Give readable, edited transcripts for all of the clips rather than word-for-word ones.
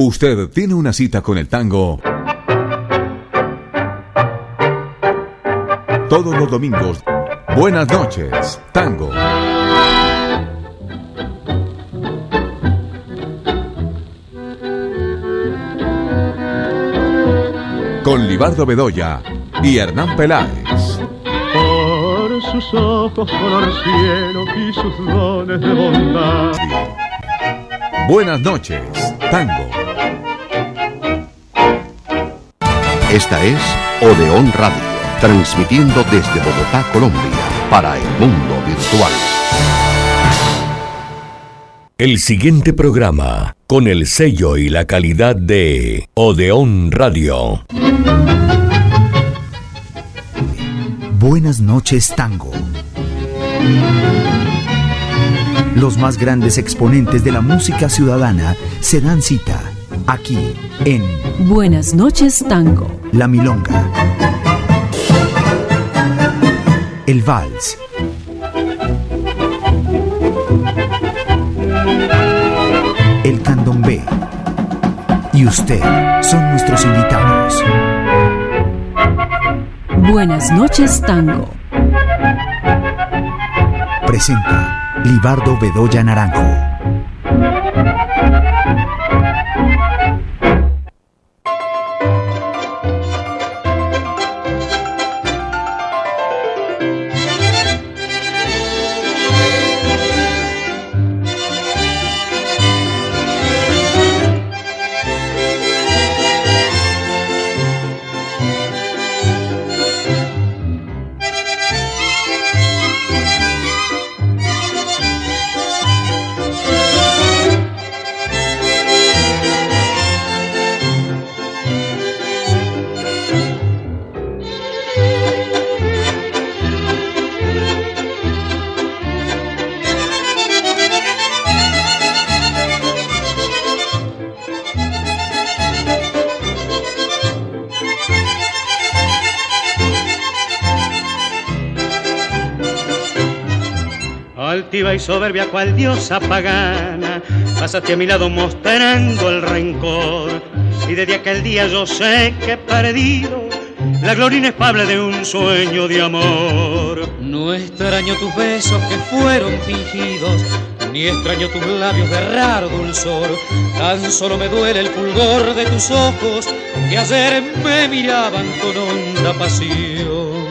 Usted tiene una cita con el tango todos los domingos. Buenas noches, tango. Con Libardo Bedoya y Hernán Peláez. Por sus ojos color cielo y sus dones de bondad. Buenas noches, tango. Esta es Odeón Radio, transmitiendo desde Bogotá, Colombia, para el mundo virtual. El siguiente programa, con el sello y la calidad de Odeón Radio. Buenas noches, tango. Los más grandes exponentes de la música ciudadana se dan cita aquí en Buenas noches, tango. La milonga, el vals, el candombe y usted son nuestros invitados. Buenas noches, tango. Presenta Libardo Bedoya Naranjo. Altiva y soberbia cual diosa pagana, pasaste a mi lado mostrando el rencor. Y desde aquel día yo sé que he perdido la gloria inefable de un sueño de amor. No extraño tus besos que fueron fingidos, ni extraño tus labios de raro dulzor. Tan solo me duele el fulgor de tus ojos que ayer me miraban con honda pasión.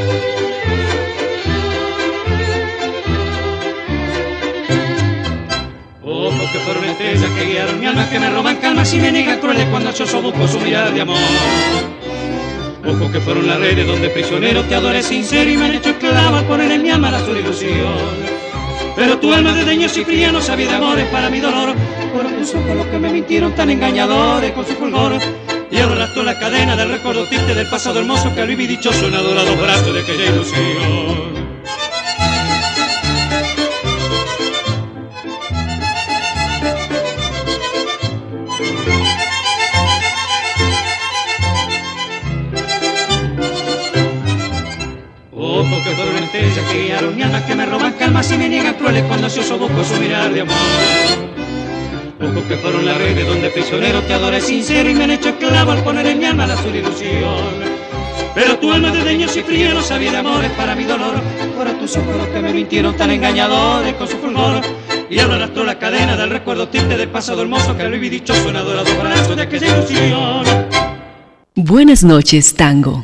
Ojos que fueron estrellas que guiaron mi alma, que me roban calmas y me niegan crueles cuando yo busco su mirada de amor. Ojos que fueron las redes donde prisionero te adoré sincero y me han hecho esclavo al poner en mi alma la azul ilusión. Pero tu alma de deños y fría no sabía de amores para mi dolor. Fueron tus ojos los que me mintieron tan engañadores con su fulgor. Y ahora arrastró la cadena del recuerdo triste del pasado hermoso que al vivir dichoso en adorados brazos de aquella ilusión. Ojos que fueron estrellas que guiaron mi alma, que me roban calmas y me niegan crueles cuando ansioso busco su mirar de amor. Ojos que fueron la red de donde prisionero te adoré sincero y me han hecho esclavo al poner en mi alma la azul ilusión. Pero tu alma de deños y frío no sabía de amores para mi dolor. Fueron tus ojos los que me mintieron tan engañadores con su fulgor. Y ahora arrastró la cadena del recuerdo triste del pasado hermoso que al vivir dichoso en adorados brazos de aquella ilusión. Buenas noches, tango.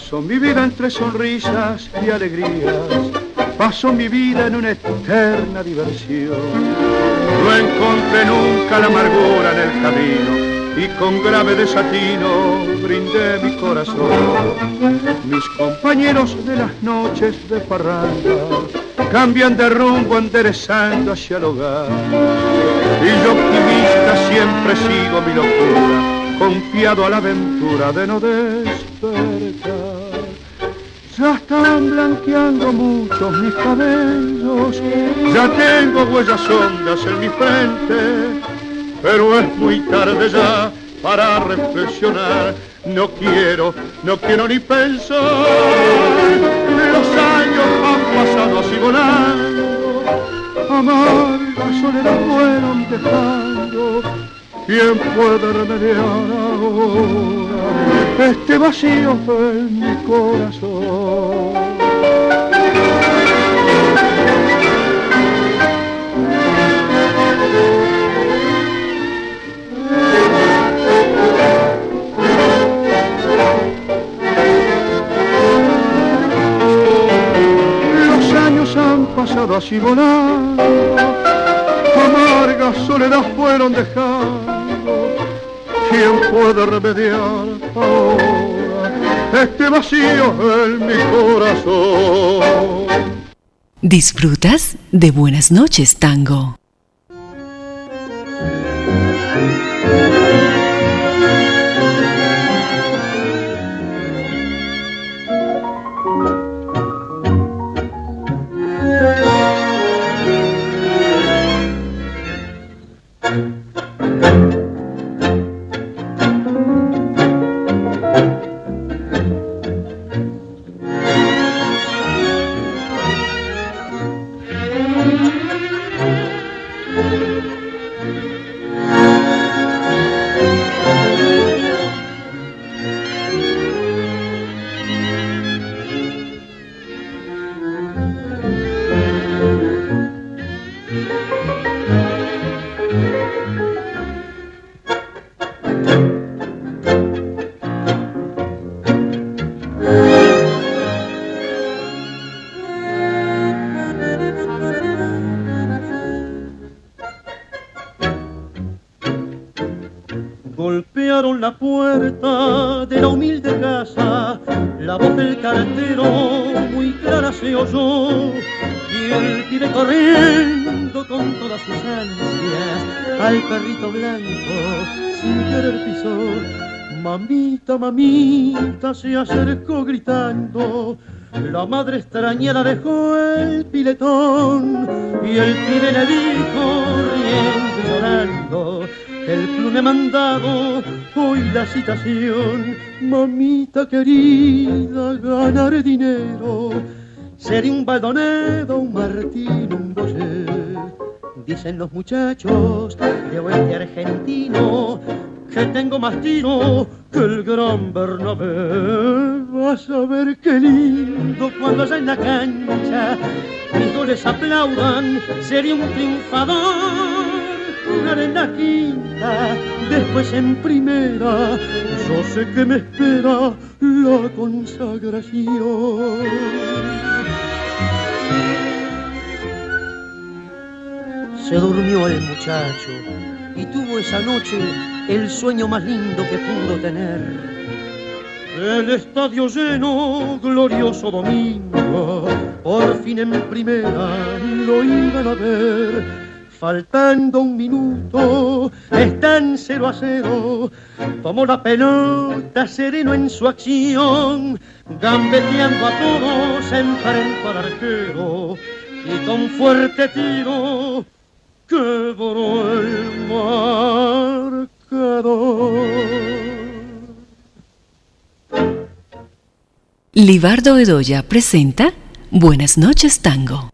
Paso mi vida entre sonrisas y alegrías, paso mi vida en una eterna diversión. No encontré nunca la amargura en el camino y con grave desatino brindé mi corazón. Mis compañeros de las noches de parranda cambian de rumbo enderezando hacia el hogar. Y yo optimista siempre sigo mi locura, confiado a la aventura de no despertar. Ya están blanqueando muchos mis cabellos, ya tengo huellas hondas en mi frente, pero es muy tarde ya para reflexionar. No quiero ni pensar. Los años han pasado así volando, amarga soledad fueron dejando. ¿Quién puede remediar ahora este vacío en mi corazón? Los años han pasado así volando, amarga soledad fueron dejando. ¿Quién puede remediar ahora este vacío en mi corazón? ¿Disfrutas de Buenas noches, Tango? Golpearon la puerta de la humilde casa, la voz del cartero muy clara se oyó, y él viene corriendo con todas sus ansias al perrito blanco sin querer pisó. Mamita, mamita, se acercó gritando, la madre extrañera dejó el piletón, y el pibe le dijo riendo y llorando, el club me ha mandado hoy la citación. Mamita querida, ganaré dinero, seré un Baldonedo, un Martín, un Boyer. Dicen los muchachos de oeste argentino que tengo más tiro que el gran Bernabé. Vas a ver qué lindo cuando allá en la cancha mis goles aplaudan, seré un triunfador. Jugar en la quinta, después en primera, yo sé que me espera la consagración. Se durmió el muchacho y tuvo esa noche el sueño más lindo que pudo tener. El estadio lleno, glorioso domingo, por fin en primera lo iban a ver. Faltando un minuto, están 0-0, tomó la pelota sereno en su acción, gambeteando a todos, enfrentó al arquero, y con fuerte tiro quebró el marcador. Libardo Bedoya presenta Buenas noches, Tango.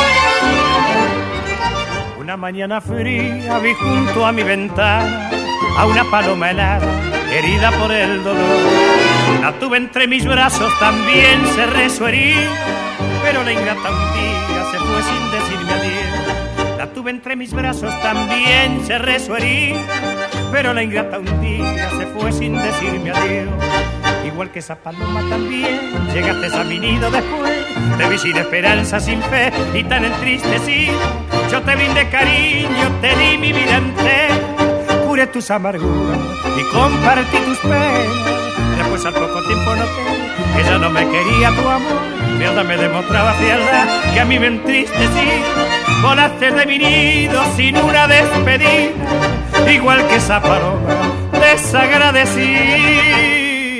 Una mañana fría vi junto a mi ventana a una paloma helada, herida por el dolor. La tuve entre mis brazos, también cerré su herida, pero la ingrata un día se fue sin decirme adiós. La tuve entre mis brazos, también cerré su herida, pero la ingrata un día se fue sin decirme adiós. Igual que esa paloma también llegaste a mi nido después. Te vi sin esperanza, sin fe y tan entristecido. Yo te brindé cariño, te di mi vida entera, curé tus amarguras y compartí tus penas. Después al poco tiempo noté que ya no me quería tu amor. Mierda, me demostraba frialdad que a mí me entristecía. Volaste de mi nido sin una despedida, igual que esa paloma desagradecida.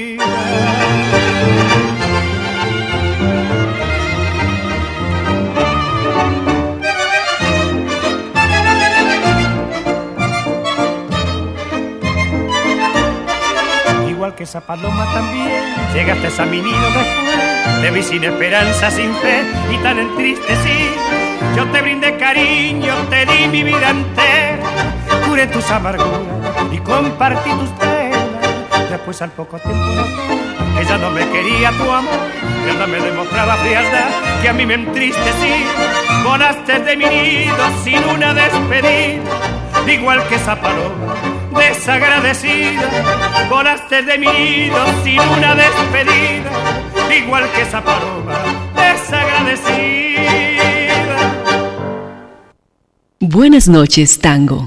Igual que esa paloma también llegaste a mi nido después. Te vi sin esperanza, sin fe y tan entristecido. Yo te brindé cariño, te di mi vida entera, curé tus amarguras y compartí tus penas. Después al poco tiempo noté que ya no me quería tu amor. Verdad, me demostraba frialdad que a mí me entristecía. Volaste de mi nido sin una despedida, igual que esa paloma desagradecida. Volaste de mi nido sin una despedida, igual que esa paloma desagradecida. Buenas noches, tango.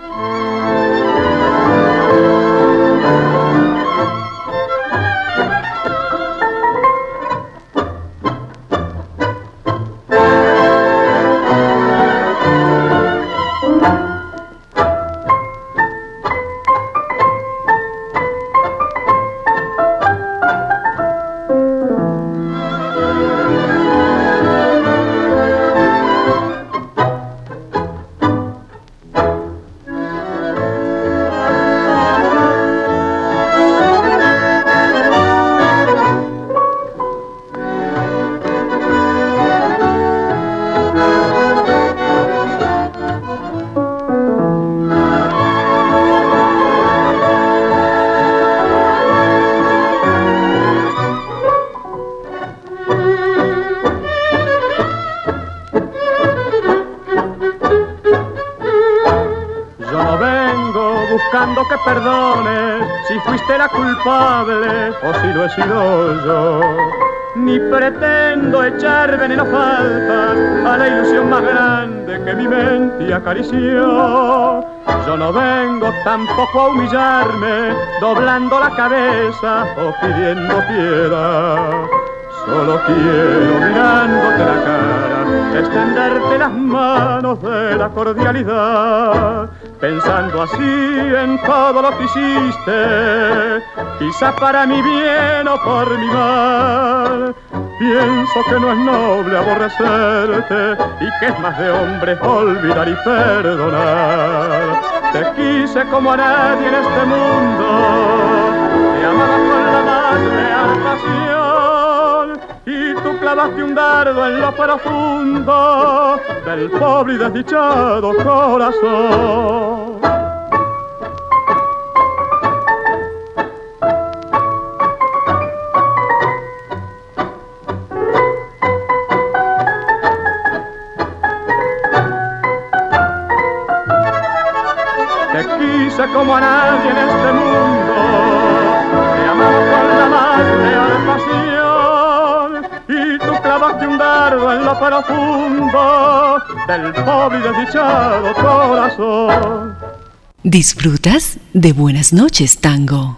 Que perdones si fuiste la culpable o si lo he sido yo. Ni pretendo echar veneno falta a la ilusión más grande que mi mente acarició. Yo no vengo tampoco a humillarme doblando la cabeza o pidiendo piedad. Solo quiero mirándote la cara extenderte las manos de la cordialidad, pensando así en todo lo que hiciste, quizá para mi bien o por mi mal. Pienso que no es noble aborrecerte y que es más de hombre olvidar y perdonar. Te quise como a nadie en este mundo, te amaba con la más leal pasión, y tú clavaste un dardo en lo profundo del pobre y desdichado corazón. Te quise como a nadie en este mundo, te amaba con la más leal pasión, y tú clavaste un dardo en lo profundo del pobre y desdichado corazón. ¿Disfrutas de Buenas noches, tango?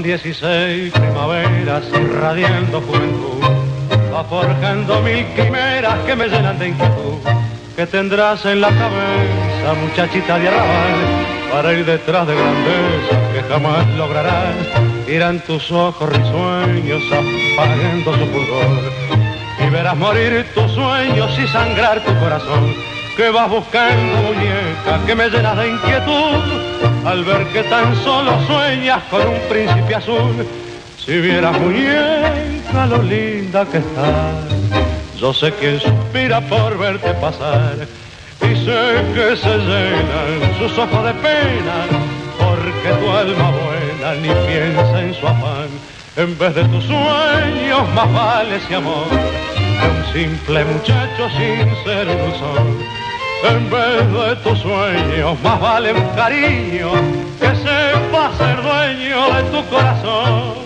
16 primaveras irradiando juventud, va forjando mil quimeras que me llenan de inquietud. ¿Qué tendrás en la cabeza, muchachita de arrabal, para ir detrás de grandeza que jamás lograrás? Irán tus ojos risueños apagando su fulgor, y verás morir tus sueños y sangrar tu corazón. Que vas buscando, muñeca, que me llenas de inquietud al ver que tan solo sueñas con un príncipe azul. Si vieras, muñeca, lo linda que estás, yo sé quién suspira por verte pasar, y sé que se llenan sus ojos de pena, porque tu alma buena ni piensa en su afán. En vez de tus sueños más vale ese amor de un simple muchacho sin ser ilusor. En vez de tus sueños más vale un cariño que sepa ser dueño de tu corazón.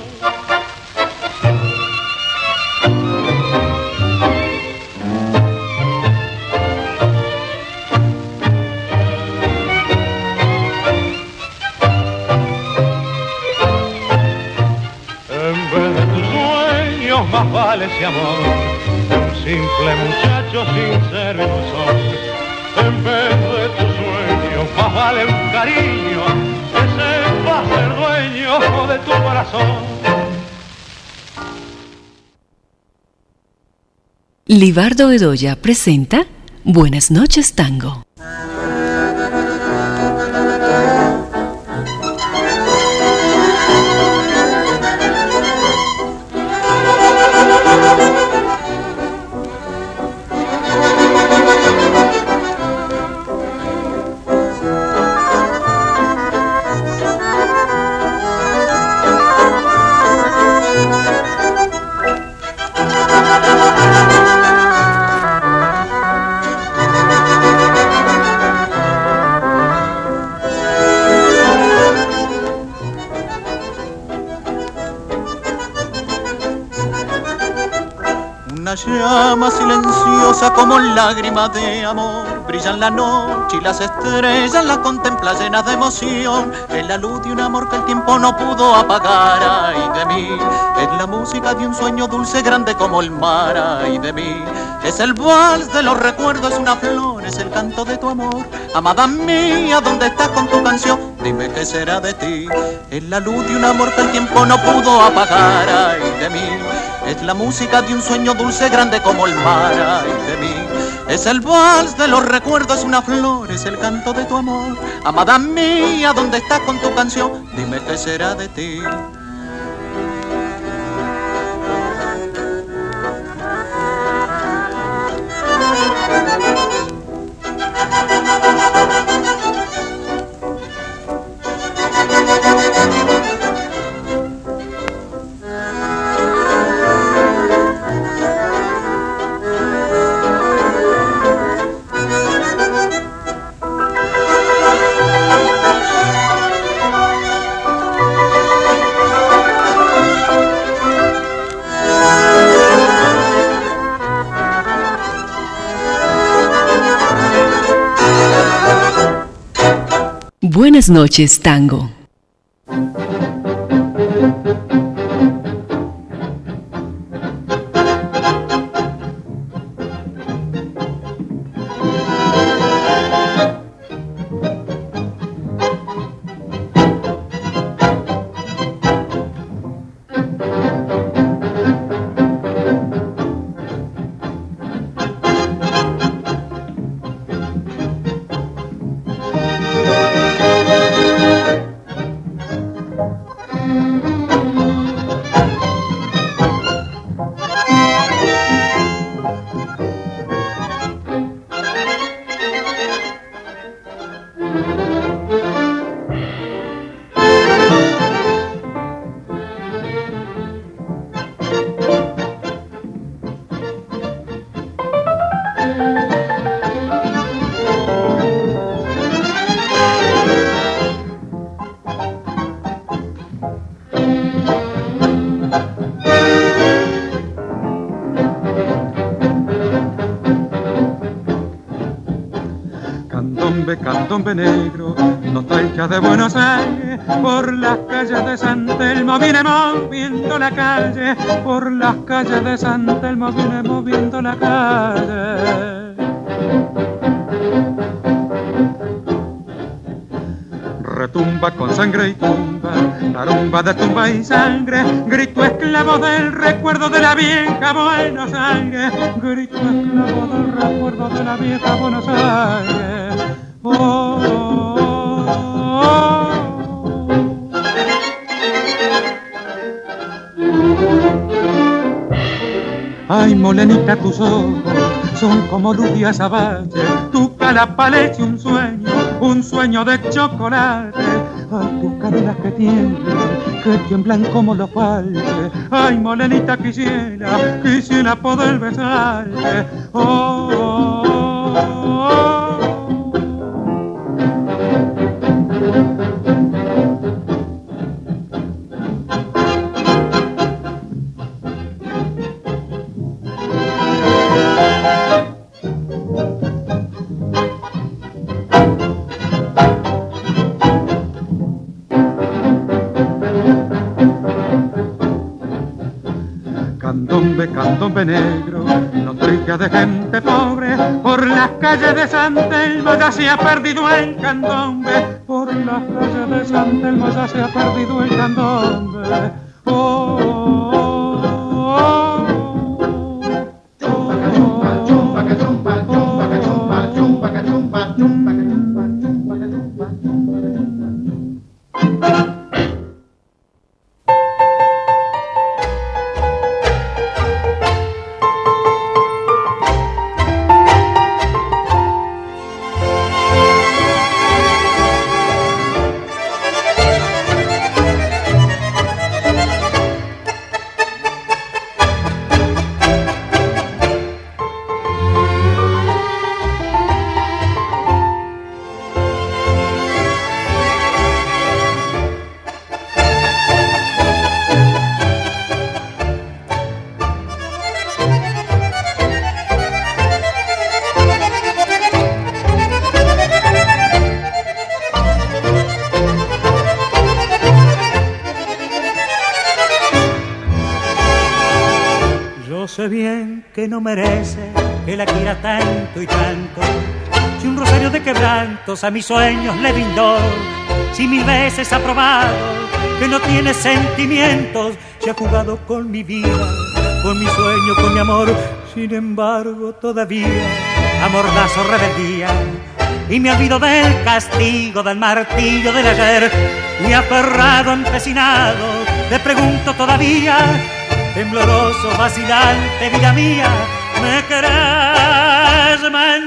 Más vale ese amor de un simple muchacho sin ser ilusor. En vez de tus sueños más vale un cariño que sepa ser dueño de tu corazón. Libardo Bedoya presenta Buenas noches, Tango. Llama silenciosa como lágrimas de amor, brillan la noche y las estrellas la contempla llenas de emoción. Es la luz de un amor que el tiempo no pudo apagar, ay de mí. Es la música de un sueño dulce grande como el mar, ay de mí. Es el vals de los recuerdos, es una flor, es el canto de tu amor. Amada mía, ¿dónde estás con tu canción? Dime qué será de ti. Es la luz de un amor que el tiempo no pudo apagar, ay de mí. Es la música de un sueño dulce grande como el mar, ay de mí. Es el vals de los recuerdos, es una flor, es el canto de tu amor. Amada mía, ¿dónde estás con tu canción? Dime qué será de ti. Buenas noches, Tango. candombe negro, nostalgia de Buenos Aires, por las calles de San Telmo viene moviendo la calle, por las calles de San Telmo viene moviendo la calle. Retumba con sangre y tumba, tarumba de tumba y sangre, grito esclavo del recuerdo de la vieja Buenos Aires, grito esclavo del recuerdo de la vieja Buenos Aires. Oh, oh, oh. Ay, molenita, tus ojos son como luz de azabache, tu cara parece un sueño de chocolate. Ay, tus caderas que tiemblan como los falques. Ay, molenita, quisiera poder besarte. Oh, oh, oh. Candombe negro, nostalgia de gente pobre, por las calles de San Telmo ya se ha perdido el candombe, por las calles de San Telmo ya se ha perdido el candombe. Oh, oh, oh, sé bien que no merece que la quiera tanto y tanto. Si un rosario de quebrantos a mis sueños le brindó, si 1000 veces ha probado que no tiene sentimientos, se ha jugado con mi vida, con mi sueño, con mi amor. Sin embargo todavía amordazo rebeldía y me olvido del castigo, del martillo del ayer. Y aferrado, empecinado, le pregunto todavía, tembloroso, vacilante, vida mía, ¿me querés?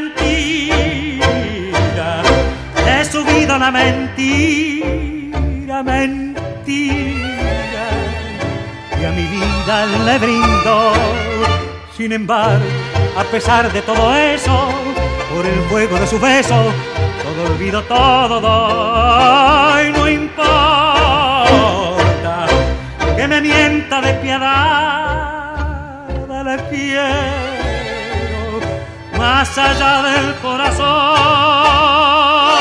Mentira, he subido la mentira, mentira, y a mi vida le brindo. Sin embargo, a pesar de todo eso, por el fuego de su beso, todo olvido, todo doy, no importa que me mienta despiadada, la quiero más allá del corazón.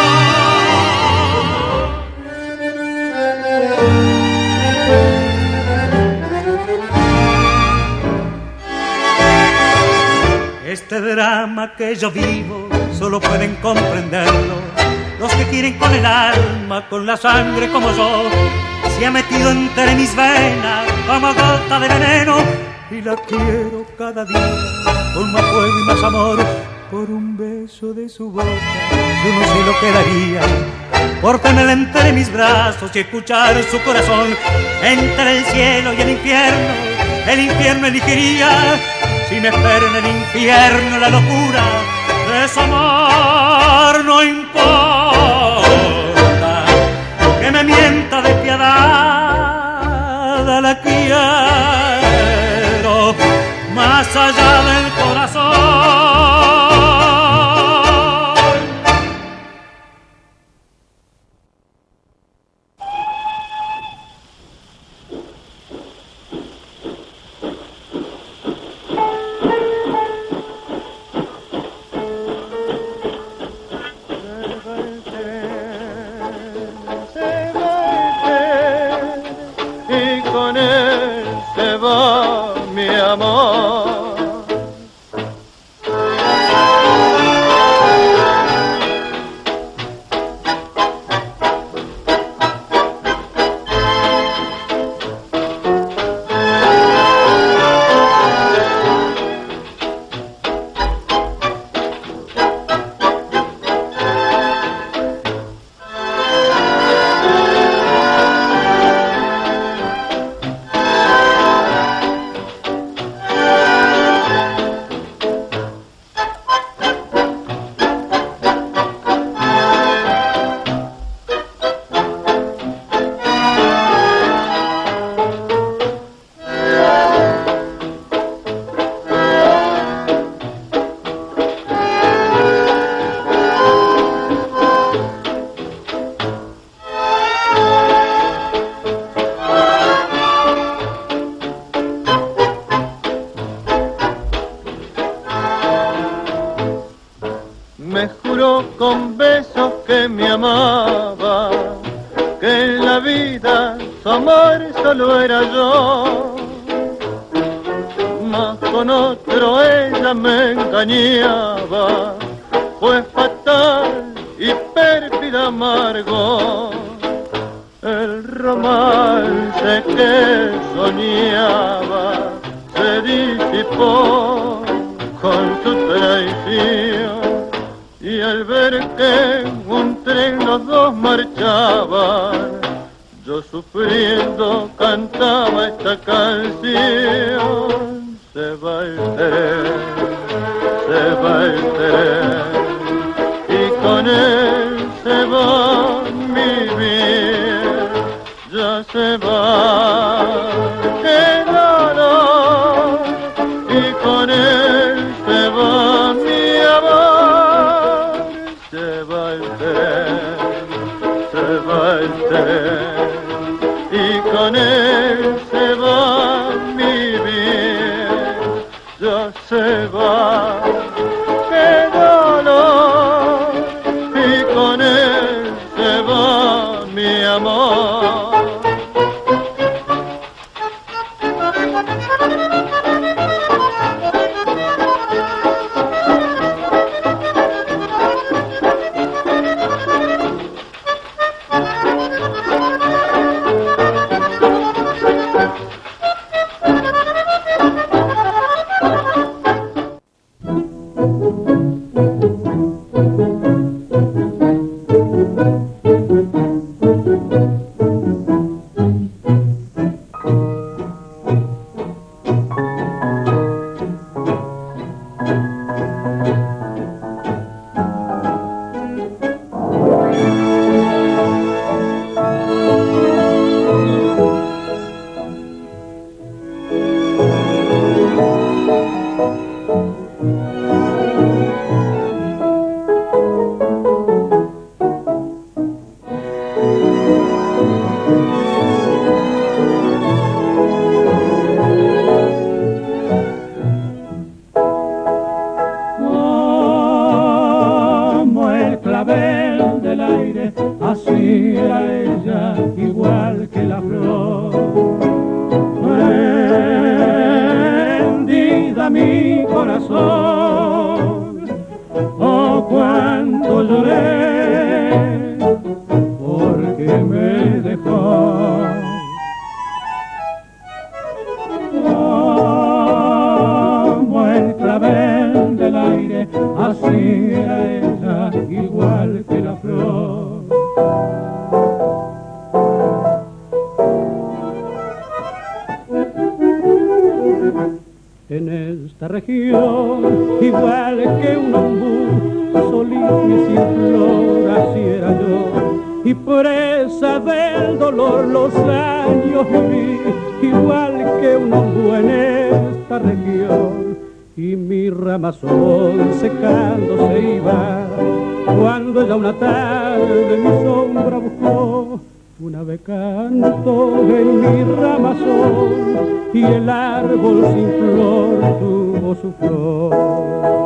Este drama que yo vivo solo pueden comprenderlo los que quieren con el alma, con la sangre como yo. Se ha metido entre mis venas como gota de veneno y la quiero cada día con más fuego y más amor. Por un beso de su boca yo no sé lo que daría, por tenerla entre mis brazos y escuchar su corazón. Entre el cielo y el infierno elegiría. Si me espera en el infierno la locura de su amor, no importa que me mienta despiadada, la quiero más allá del corazón. juró con besos que me amaba, que en la vida su amor solo era yo. Mas con otro ella me engañaba, fue fatal y pérfida amargo el romance que soñaba, se disipó con su traición, y al ver que un tren los dos marchaban, yo sufriendo cantaba esta canción. Se va el tren, se va el tren, y con él se va mi bien, ya se va, qué dolor, y con él se va mi amor. Se va el tren, se va el tren, y con él se va mi bien, ya se va, qué dolor, y con él se va mi amor. Secándose iba, cuando ya una tarde mi sombra buscó, una ave cantó en mi ramazón, y el árbol sin flor tuvo su flor.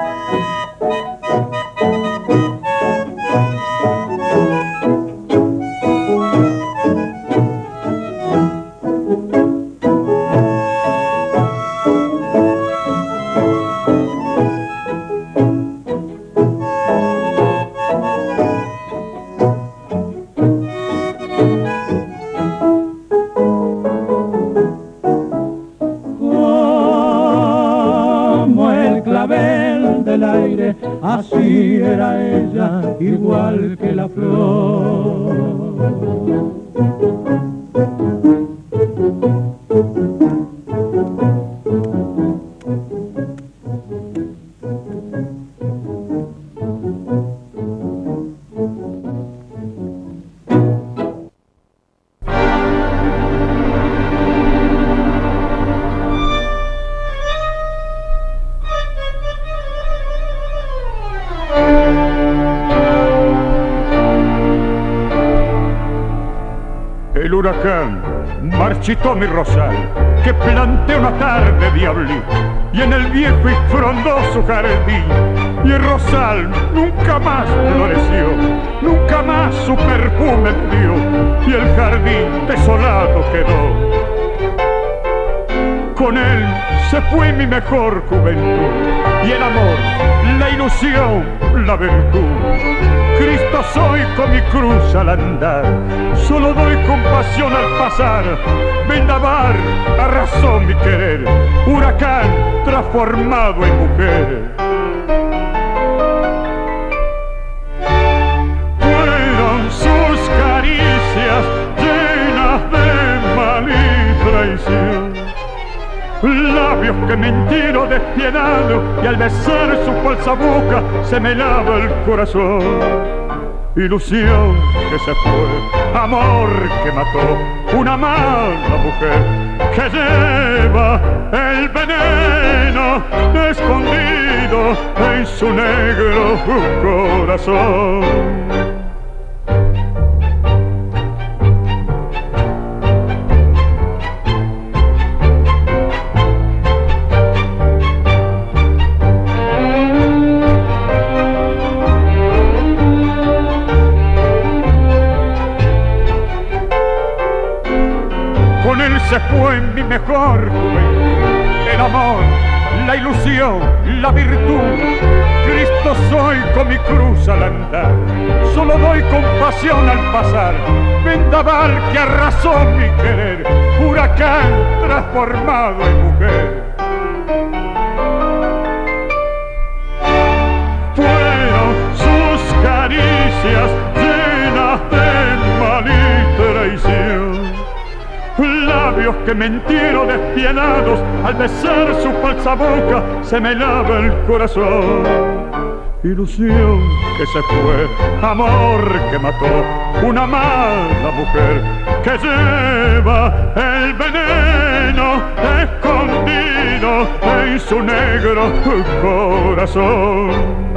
Así era ella, igual que la flor. El huracán marchitó mi rosal, que planté una tarde diablí, y en el viejo y frondoso jardín y el rosal nunca más floreció, nunca más su perfume dio, y el jardín desolado quedó. Con él se fue mi mejor juventud, y el amor, la ilusión, la virtud. Cristo soy con mi cruz al andar, solo doy compasión al pasar. Vendaval arrasó mi querer, huracán transformado en mujer. Fueron sus caricias llenas de mal y traición, labios que mintieron despiadados, y al besar su falsa boca se me lava el corazón. Ilusión que se fue, amor que mató, una mala mujer que lleva el veneno escondido en su negro corazón. Se fue mi mejor juventud, el amor, la ilusión, la virtud. Cristo soy con mi cruz al andar, solo doy compasión al pasar. Vendaval que arrasó mi querer, huracán transformado en mujer. Fueron sus caricias llenas de mal y traición, labios que mentieron despiadados, al besar su falsa boca se me lava el corazón. Ilusión que se fue, amor que mató, una mala mujer que lleva el veneno escondido en su negro corazón.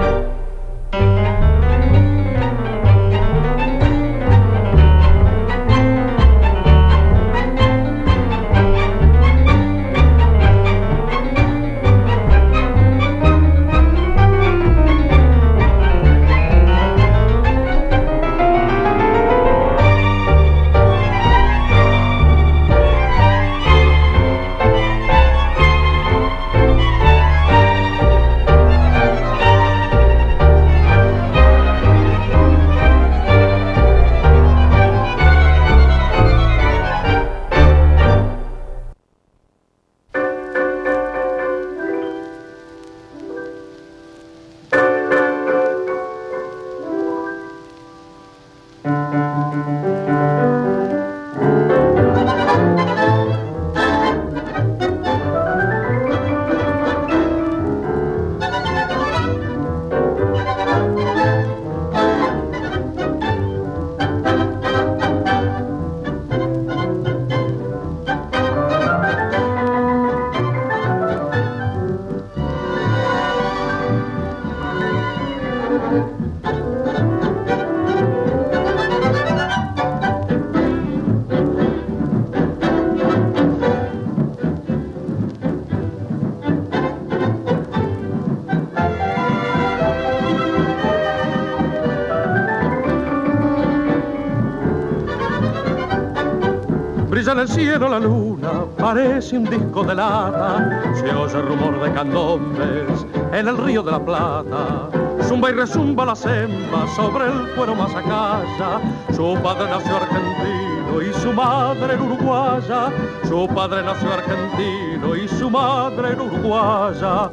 Brilla en el cielo la luna, parece un disco de lata, se oye el rumor de candombes en el río de la Plata. Zumba y resumba la semba sobre el cuero masacaya, su padre nació argentino y su madre era uruguaya, su padre nació argentino y su madre era uruguaya.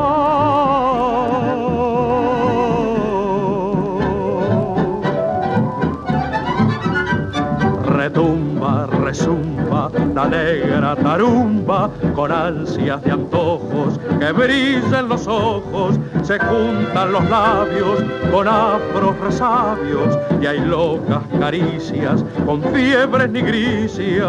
Retumba, resumba, la negra tarumba, con ansias de antojos que brillan los ojos, se juntan los labios con afros resabios, y hay locas caricias con fiebres nigricias.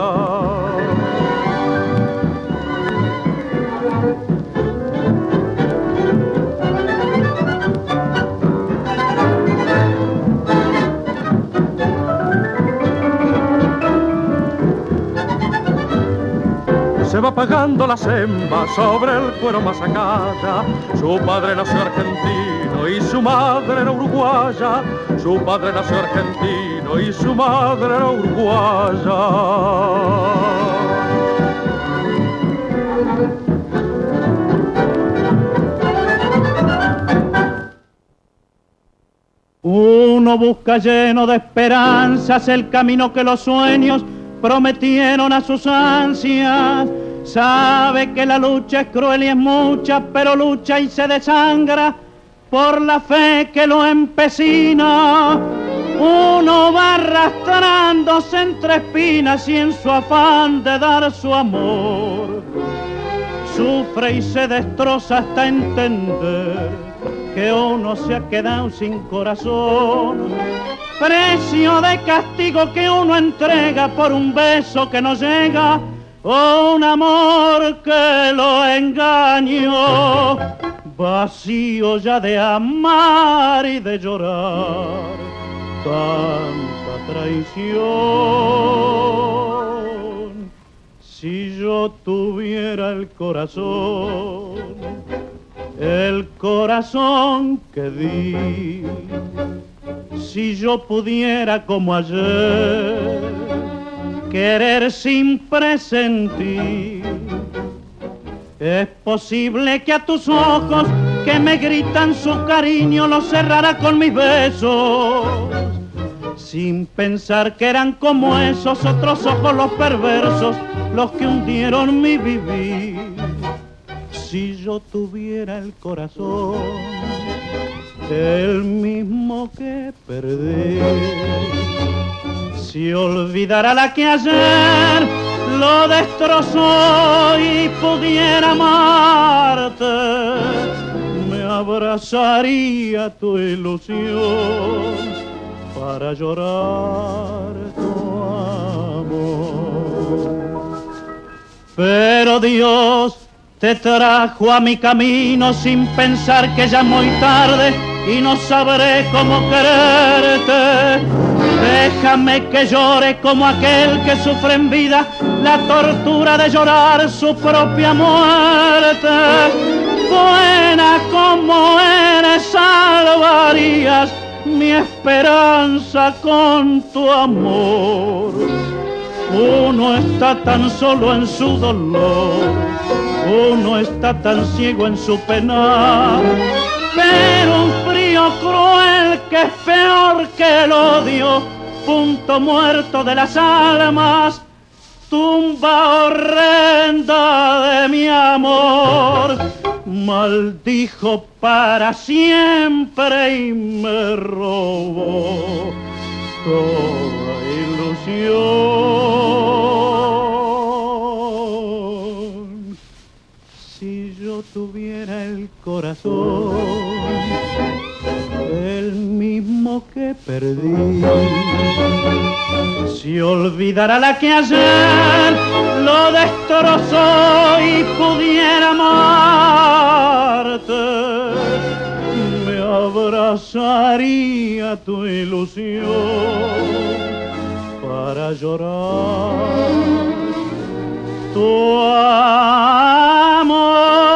Se va cabalgando la semba sobre el cuero masacalla. Su padre nació argentino y su madre era uruguaya. Su padre nació argentino y su madre era uruguaya. Uno busca lleno de esperanzas el camino que los sueños prometieron a sus ansias. Sabe que la lucha es cruel y es mucha, pero lucha y se desangra por la fe que lo empecina. Uno va arrastrándose entre espinas y en su afán de dar su amor sufre y se destroza hasta entender que uno se ha quedado sin corazón. Precio de castigo que uno entrega por un beso que no llega o un amor que lo engañó. Vacío ya de amar y de llorar tanta traición. Si yo tuviera el corazón que di, si yo pudiera como ayer querer sin presentir, es posible que a tus ojos que me gritan su cariño los cerrara con mis besos, sin pensar que eran como esos otros ojos los perversos, los que hundieron mi vivir. Si yo tuviera el corazón, el mismo que perdí, si olvidara la que ayer lo destrozó y pudiera amarte, me abrazaría tu ilusión para llorar tu amor. Pero Dios te trajo a mi camino sin pensar que ya es muy tarde y no sabré cómo quererte. Déjame que llore como aquel que sufre en vida la tortura de llorar su propia muerte. Buena como eres, salvarías mi esperanza con tu amor. Uno está tan solo en su dolor, uno está tan ciego en su penar, pero un frío cruel que es peor que el odio, punto muerto de las almas, tumba horrenda de mi amor, maldijo para siempre y me robó toda ilusión. Si yo tuviera el corazón, el mismo que perdí, si olvidara la que ayer lo destrozó y pudiera amarte, me abrazaría tu ilusión para llorar tu amor.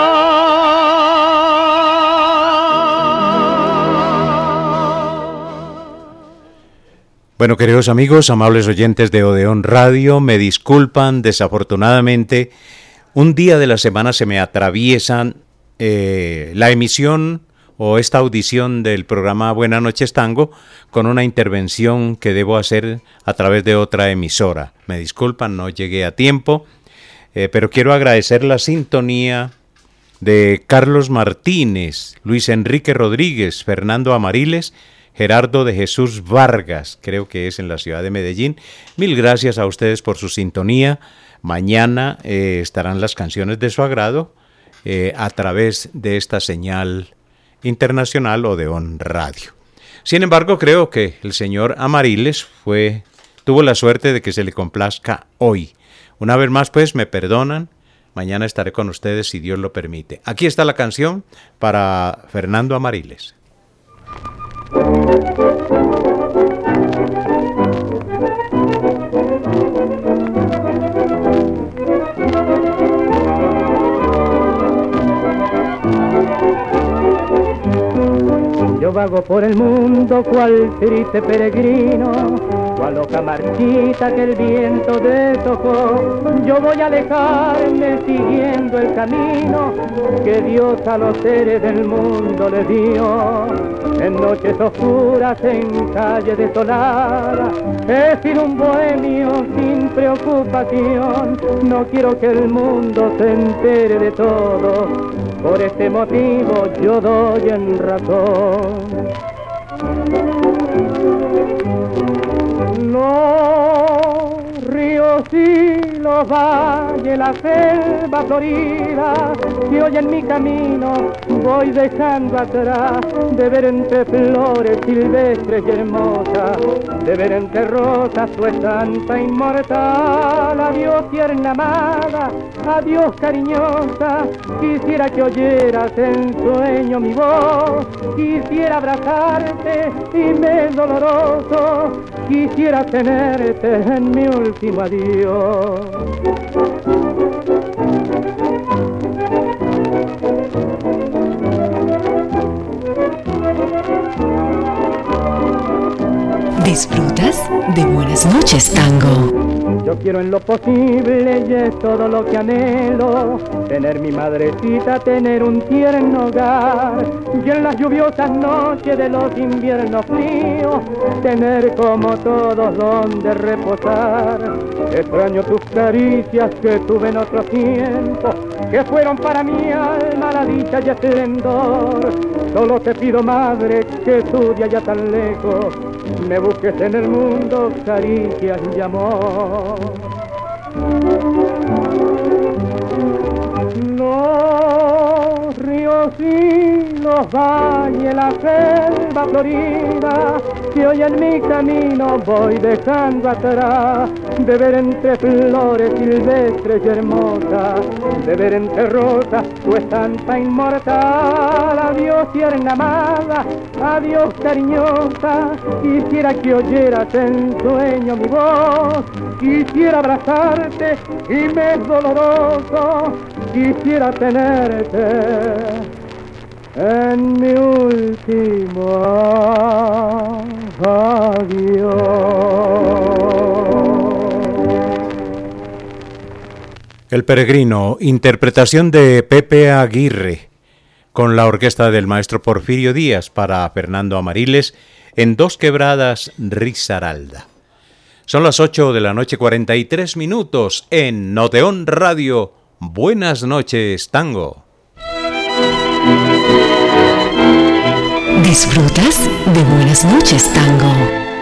Bueno, queridos amigos, amables oyentes de Odeón Radio, me disculpan, desafortunadamente, un día de la semana se me atraviesan la emisión o esta audición del programa Buenas noches Tango con una intervención que debo hacer a través de otra emisora. Me disculpan, no llegué a tiempo, pero quiero agradecer la sintonía de Carlos Martínez, Luis Enrique Rodríguez, Fernando Amariles, Gerardo de Jesús Vargas, creo que es en la ciudad de Medellín. Mil gracias a ustedes por su sintonía. Mañana estarán las canciones de su agrado a través de esta señal internacional Odeón Radio. Sin embargo, creo que el señor Amariles tuvo la suerte de que se le complazca hoy. Una vez más, pues, me perdonan. Mañana estaré con ustedes si Dios lo permite. Aquí está la canción para Fernando Amariles. vago por el mundo, cual triste peregrino, cual loca marchita que el viento destocó. Yo voy a alejarme siguiendo el camino que Dios a los seres del mundo le dio. En noches oscuras, en calles desoladas, he sido un bohemio sin preocupación. No quiero que el mundo se entere de todo, por este motivo yo doy en razón. Los ríos y los valles, la selva florida, que hoy en mi camino voy dejando atrás, de ver entre flores silvestres y hermosas, de ver entre rosas tu estampa inmortal. Adiós tierna amada, adiós cariñosa, quisiera que oyeras en sueño mi voz, quisiera abrazarte y me es doloroso, quisiera tenerte en mi último adiós. ¿Disfrutas de Buenas noches, Tango? Yo quiero en lo posible, y es todo lo que anhelo, tener mi madrecita, tener un tierno hogar, y en las lluviosas noches de los inviernos fríos, tener como todos donde reposar. Extraño tus caricias que tuve en otro tiempo, que fueron para mi alma la dicha y esplendor. Solo te pido, madre, que tú de allá tan lejos me busques en el mundo caricias y amor. Los ríos y los valles, la selva florida, que hoy en mi camino voy dejando atrás, de ver entre flores silvestres y hermosas, de ver entre rosas tu estampa inmortal. Adiós tierna amada, adiós cariñosa, quisiera que oyeras en sueño mi voz, quisiera abrazarte y me es doloroso, quisiera tenerte en mi último adiós. El Peregrino, interpretación de Pepe Aguirre, con la orquesta del maestro Porfirio Díaz para Fernando Amariles, en Dos Quebradas, Risaralda. Son las 8 de la noche, 43 minutos, en Odeón Radio. Buenas noches, Tango. ¿Disfrutas de Buenas noches, Tango?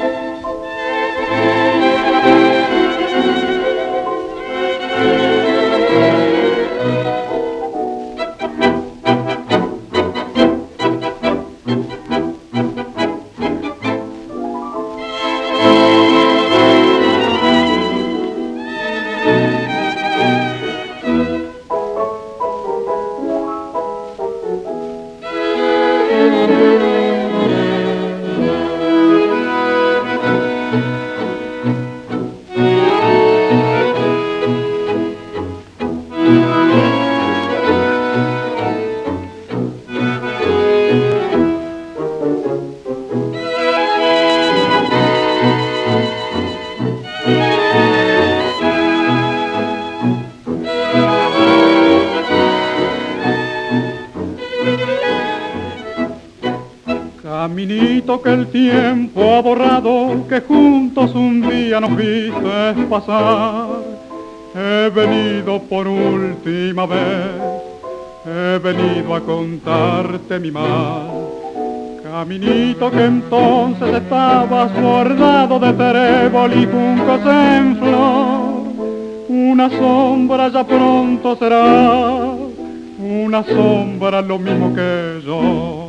Caminito que el tiempo ha borrado, que juntos un día nos viste pasar. He venido por última vez, he venido a contarte mi mal. Caminito que entonces estabas bordado de trébol y juncos en flor. Una sombra ya pronto será, una sombra lo mismo que yo.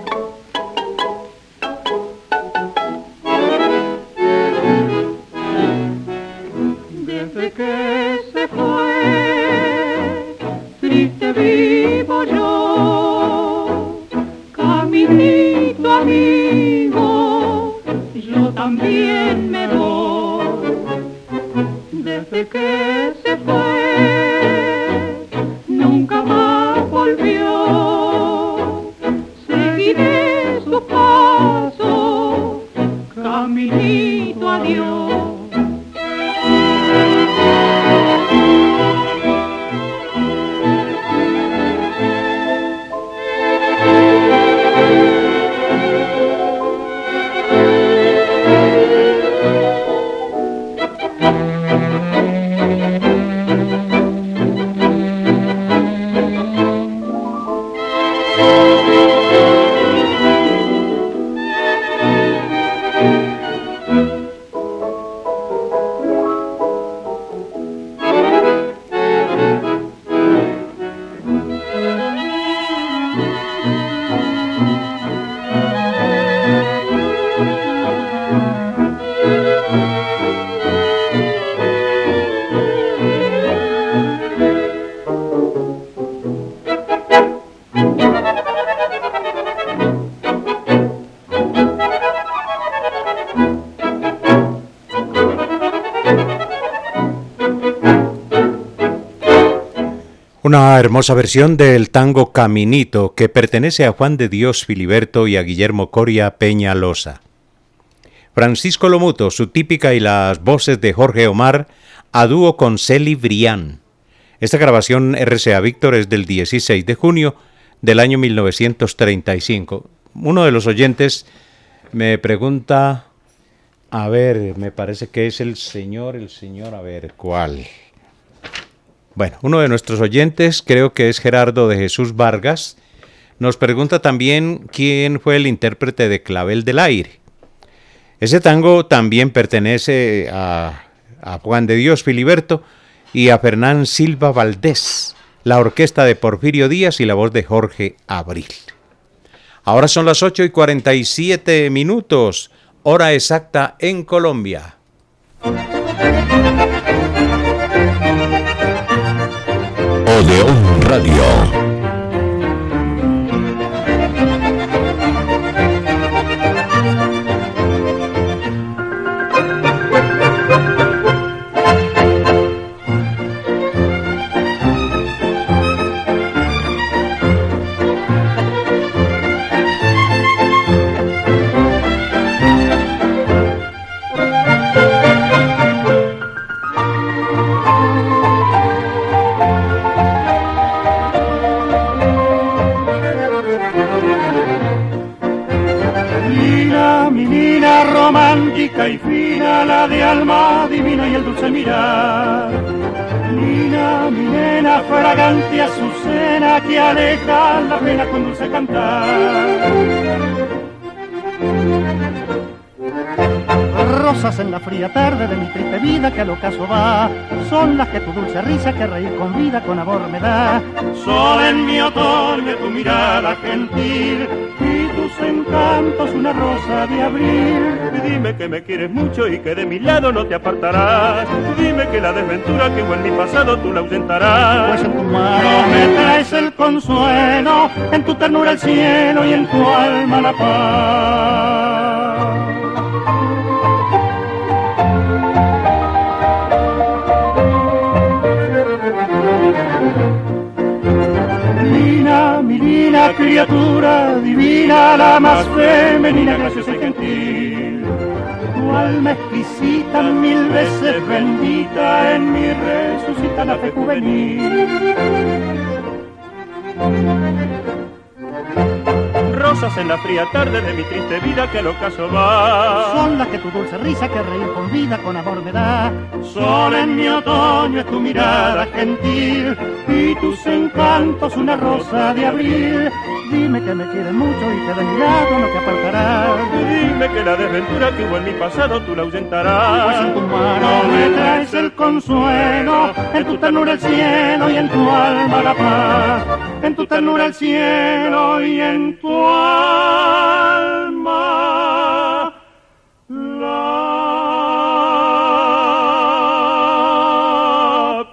Desde que se fue, triste vivo yo, caminito amigo, yo también me voy. Desde que se fue, nunca más volvió, seguiré su paso, caminito adiós. Una hermosa versión del tango Caminito que pertenece a Juan de Dios Filiberto y a Guillermo Coria Peñalosa. Francisco Lomuto, su típica y las voces de Jorge Omar a dúo con Celi Brián. Esta grabación RCA Víctor es del 16 de junio del año 1935. Uno de los oyentes me pregunta, a ver, me parece que es el señor, a ver, ¿cuál? Bueno, uno de nuestros oyentes, creo que es Gerardo de Jesús Vargas, nos pregunta también quién fue el intérprete de Clavel del Aire. Ese tango también pertenece a Juan de Dios Filiberto y a Fernán Silva Valdés, la orquesta de Porfirio Díaz y la voz de Jorge Abril. Ahora son las 8:47, hora exacta en Colombia. Odeón Radio. Romántica y fina, la de alma divina y el dulce mirar. Nina, mi nena, fragante azucena que aleja la pena con dulce cantar. Rosas en la fría tarde de mi triste vida que al ocaso va, son las que tu dulce risa que reír con vida con amor me da. Sol en mi otoño tu mirada gentil y tus encantos una rosa de abril. Dime que me quieres mucho y que de mi lado no te apartarás. Dime que la desventura que hubo en mi pasado tú la ausentarás. Pues en tu mano me traes el consuelo, en tu ternura el cielo y en tu alma la paz. Mi linda criatura divina, la más femenina, graciosa y gentil. Tu alma exquisita, mil veces bendita, en mí resucita la fe juvenil. Rosas en la fría tarde de mi triste vida que al ocaso va, son las que tu dulce risa que reír con vida con amor me da. Sol en mi otoño es tu mirada gentil y tus encantos una rosa de abril. Dime que me quieres mucho y que de mi lado no te apartarás. Dime que la desventura que hubo en mi pasado tú la ausentarás. Pues en tu mano me traes el consuelo, en tu ternura el cielo y en tu alma la paz. En tu ternura el cielo y en tu alma la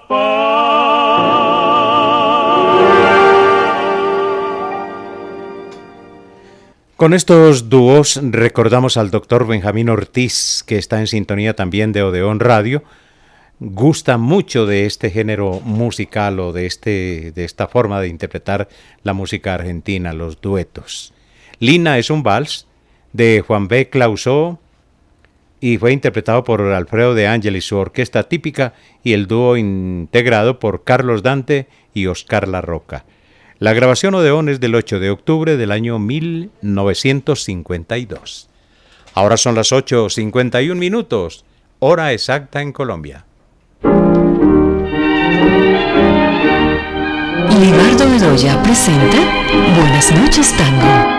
paz. Con estos dúos recordamos al doctor Benjamín Ortiz, que está en sintonía también de Odeón Radio. Gusta mucho de este género musical o de esta forma de interpretar la música argentina, los duetos. Lina es un vals de Juan B. Clausó y fue interpretado por Alfredo de Ángel y su orquesta típica y el dúo integrado por Carlos Dante y Oscar La Roca. La grabación Odeón es del 8 de octubre del año 1952. Ahora son las 8:51 minutos, hora exacta en Colombia. Libardo Bedoya presenta Buenas noches, Tango.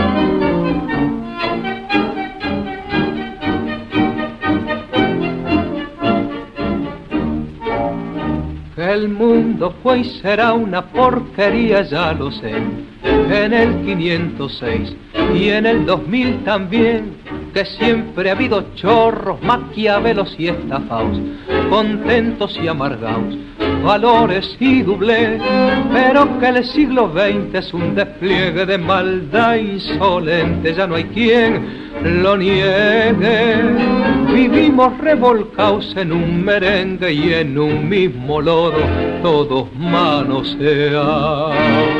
El mundo fue y será una porquería, ya lo sé, en el 506 y en el 2000 también, que siempre ha habido chorros, maquiavelos y estafaos, contentos y amargados, valores y doblez, pero que el siglo XX es un despliegue de maldad insolente, ya no hay quien lo niegue. Vivimos revolcados en un merengue y en un mismo lodo, todos manoseados.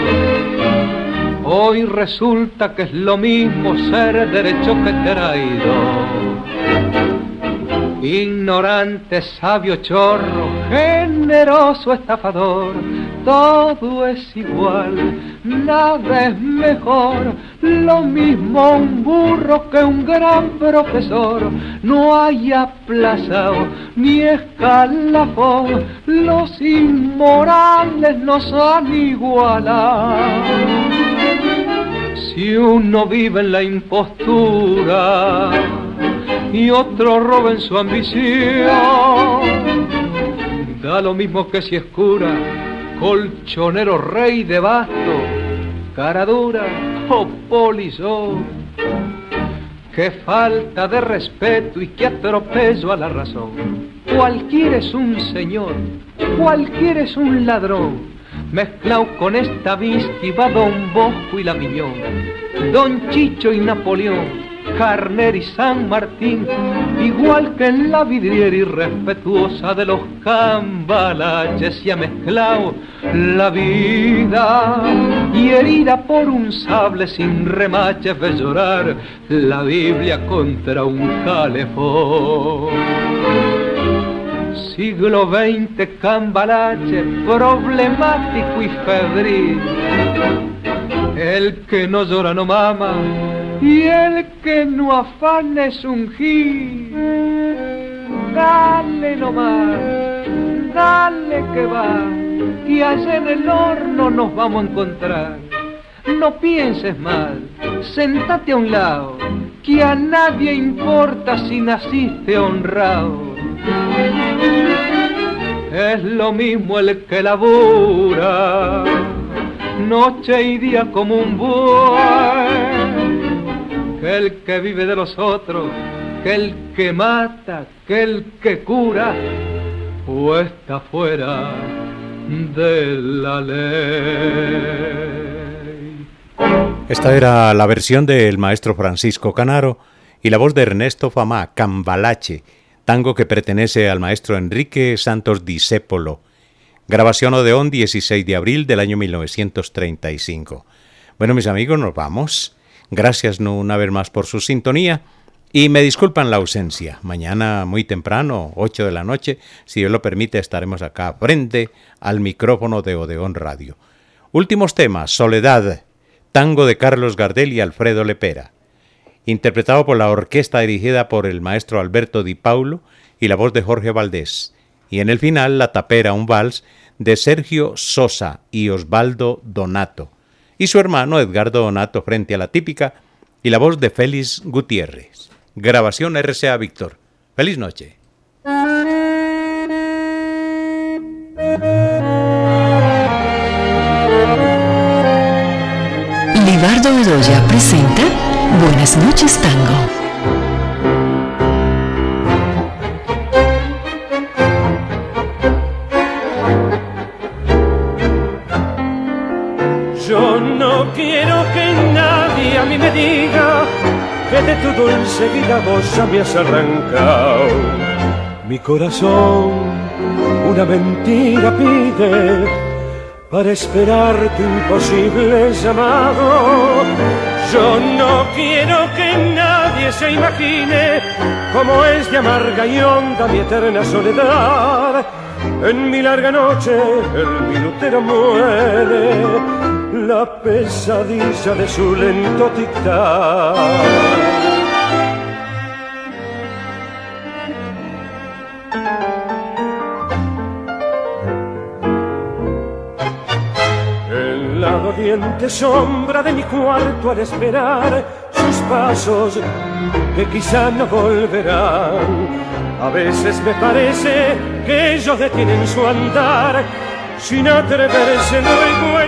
Hoy resulta que es lo mismo ser derecho que traidor. Ignorante, sabio, chorro, generoso, estafador, todo es igual, nada es mejor, lo mismo un burro que un gran profesor, no hay aplazado ni escalafón, los inmorales nos han igualado. Si uno vive en la impostura y otro roba en su ambición, da lo mismo que si es cura, colchonero, rey de basto, cara dura o polizón. Qué falta de respeto y qué atropello a la razón. Cualquiera es un señor, cualquiera es un ladrón, mezclado con esta Visky va Don Bosco y la Miñón, Don Chicho y Napoleón, Carner y San Martín, igual que en la vidriera irrespetuosa de los cambalaches, se ha mezclado la vida y herida por un sable sin remaches ve llorar la Biblia contra un calefón. Siglo XX, cambalache, problemático y febril, el que no llora no mama y el que no afana es un gil. Dale nomás, dale que va, que allá en el horno nos vamos a encontrar. No pienses mal, sentate a un lado, que a nadie importa si naciste honrado. Es lo mismo el que labura, noche y día como un buey, que el que vive de los otros, que el que mata, que el que cura, o está fuera de la ley. Esta era la versión del maestro Francisco Canaro y la voz de Ernesto Famá, Cambalache, tango que pertenece al maestro Enrique Santos Discépolo. Grabación Odeón, 16 de abril del año 1935. Bueno, mis amigos, nos vamos. Gracias una vez más por su sintonía y me disculpan la ausencia. Mañana muy temprano, 8 de la noche, si Dios lo permite, estaremos acá frente al micrófono de Odeón Radio. Últimos temas: Soledad, tango de Carlos Gardel y Alfredo Lepera, interpretado por la orquesta dirigida por el maestro Alberto Di Paulo y la voz de Jorge Valdés. Y en el final, La Tapera, un vals de Sergio Sosa y Osvaldo Donato, y su hermano Edgardo Donato frente a la típica y la voz de Félix Gutiérrez. Grabación RCA Víctor. Feliz noche. Libardo Bedoya presenta Buenas noches, Tango. Yo no quiero que nadie a mí me diga que de tu dulce vida vos ya me has arrancado. Mi corazón una mentira pide para esperar tu imposible llamado. Yo no quiero que nadie se imagine cómo es de amarga y honda mi eterna soledad. En mi larga noche el minutero muere, la pesadilla de su lento tic-tac. En la doliente sombra de mi cuarto al esperar sus pasos que quizá no volverán, a veces me parece que ellos detienen su andar sin atreverse luego a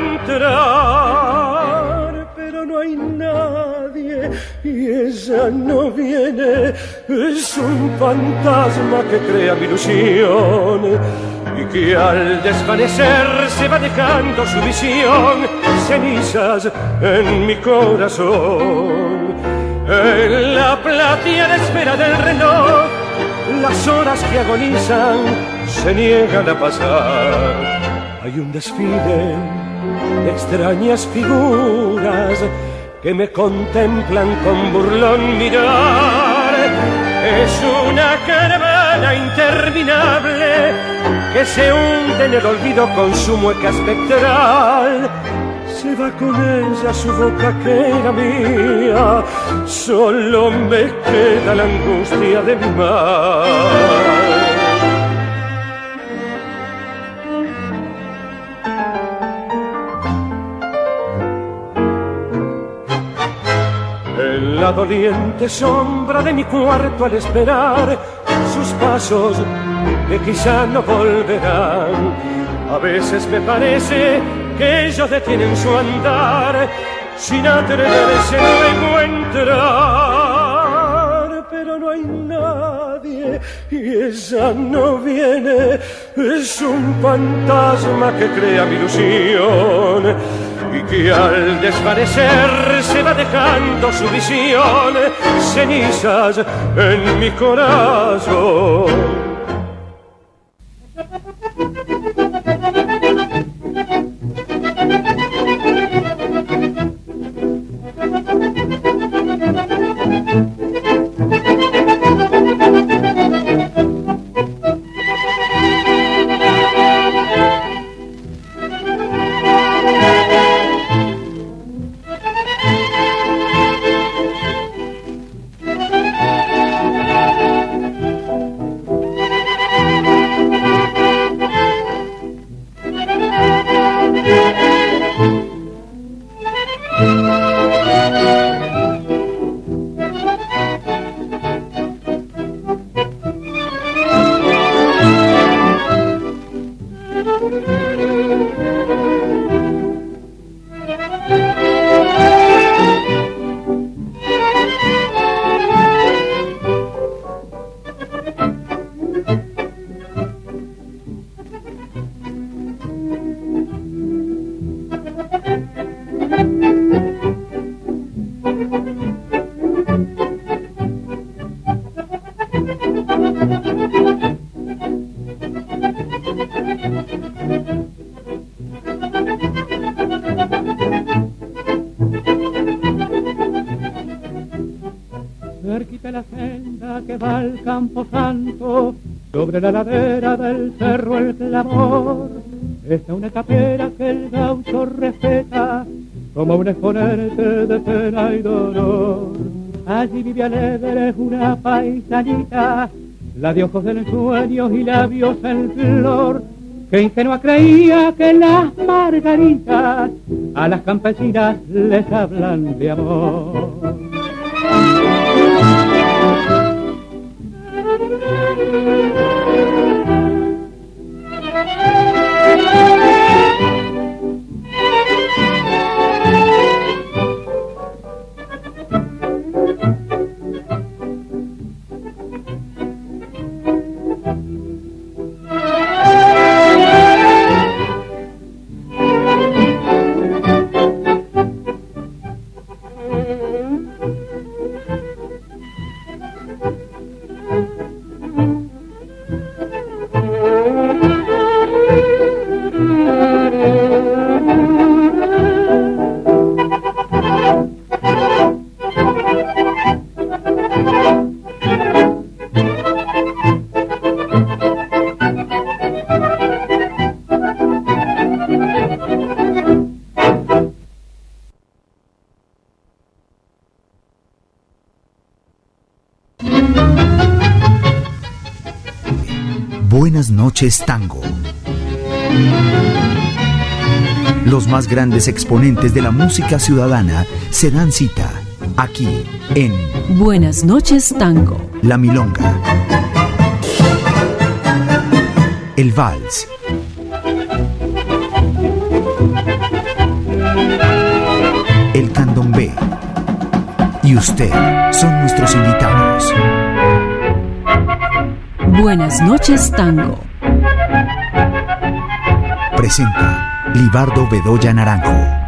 entrar. Pero no hay nadie y ella no viene, es un fantasma que crea mi ilusión y que al desvanecer se va dejando su visión, cenizas en mi corazón. En la plateada espera del reloj, las horas que agonizan se niegan a pasar. Hay un desfile de extrañas figuras que me contemplan con burlón mirar. Es una caravana interminable que se hunde en el olvido con su mueca espectral. Se va con ella su boca que era mía, solo me queda la angustia de mi mar. En la doliente sombra de mi cuarto al esperar sus pasos que quizá no volverán, a veces me parece que ellos detienen su andar sin atreverse luego a entrar. Pero no hay nadie y ella no viene, es un fantasma que crea mi ilusión y que al desvanecer se va dejando su visión, cenizas en mi corazón. Cerquita la senda que va al campo santo, sobre la ladera del cerro el clamor, está una capera que el gaucho respeta como un exponente de pena y dolor. Allí vive alegre una paisanita, la de ojos del sueño y labios en flor, que ingenua creía que las margaritas a las campesinas les hablan de amor. Buenas noches, tango. Los más grandes exponentes de la música ciudadana se dan cita aquí en Buenas noches, tango. La milonga, el vals, el candombe y usted son nuestros invitados. Buenas noches, tango. Presenta Libardo Bedoya Naranjo.